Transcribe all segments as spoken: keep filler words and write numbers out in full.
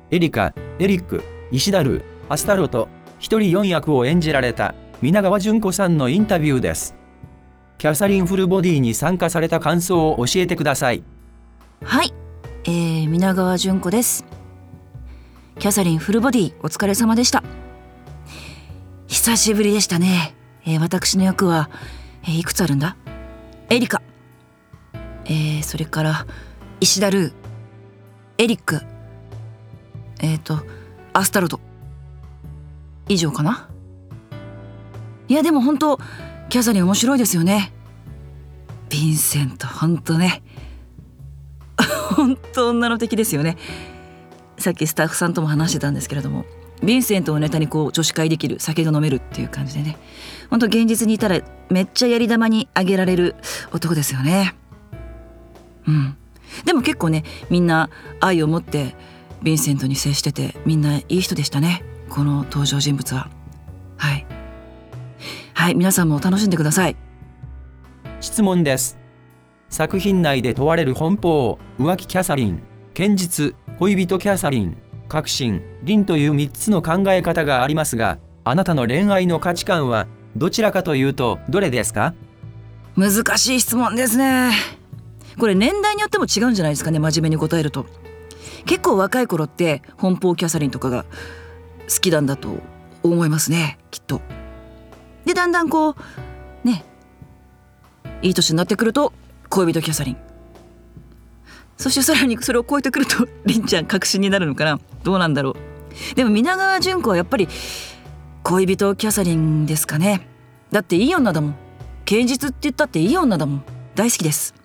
エリカ、エリック、石田ルー、アスタロと一人四役を演じられた皆川淳子さんのインタビューです。キャサリン・フルボディに参加された感想を教えてください。 はい、えー、皆川淳子です。キャサリン・フルボディお疲れ様でした。久しぶりでしたね。えー、私の役は、えー、いくつあるんだ？エリカ、えー、それから石田ルー、エリック、えーとアスタロト、以上かな。いやでも本当キャサリン面白いですよね。ヴィンセント本当ね本当女の敵ですよね。さっきスタッフさんとも話してたんですけれども、ヴィンセントをネタにこう女子会できる、酒が飲めるっていう感じでね、本当現実にいたらめっちゃやり玉にあげられる男ですよね。うんでも結構ね、みんな愛を持ってヴィンセントに接してて、みんないい人でしたね、この登場人物は。はいはい、皆さんも楽しんでください。 質問です。作品内で問われる奔放、浮気キャサリン、堅実、恋人キャサリン、革新、凛というみっつの考え方がありますが、あなたの恋愛の価値観はどちらかというとどれですか？ 難しい質問ですね。これ年代によっても違うんじゃないですかね。真面目に答えると結構若い頃って奔放キャサリンとかが好きなんだと思いますね、きっと。でだんだんこうね、いい年になってくると恋人キャサリン、そしてさらにそれを超えてくると凛ちゃん確信になるのかな、どうなんだろう。でも皆川淳子はやっぱり恋人キャサリンですかね。だっていい女だもん。堅実って言ったっていい女だもん。大好きです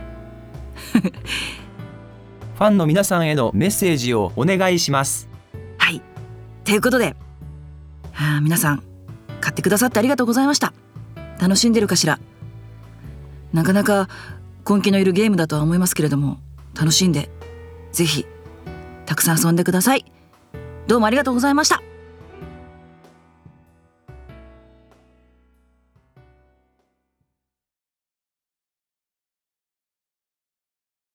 ファンの皆さんへのメッセージをお願いします。 はい、ということで、はあ、皆さん買ってくださってありがとうございました。楽しんでるかしら。なかなか根気のいるゲームだとは思いますけれども、楽しんでぜひたくさん遊んでください。どうもありがとうございました。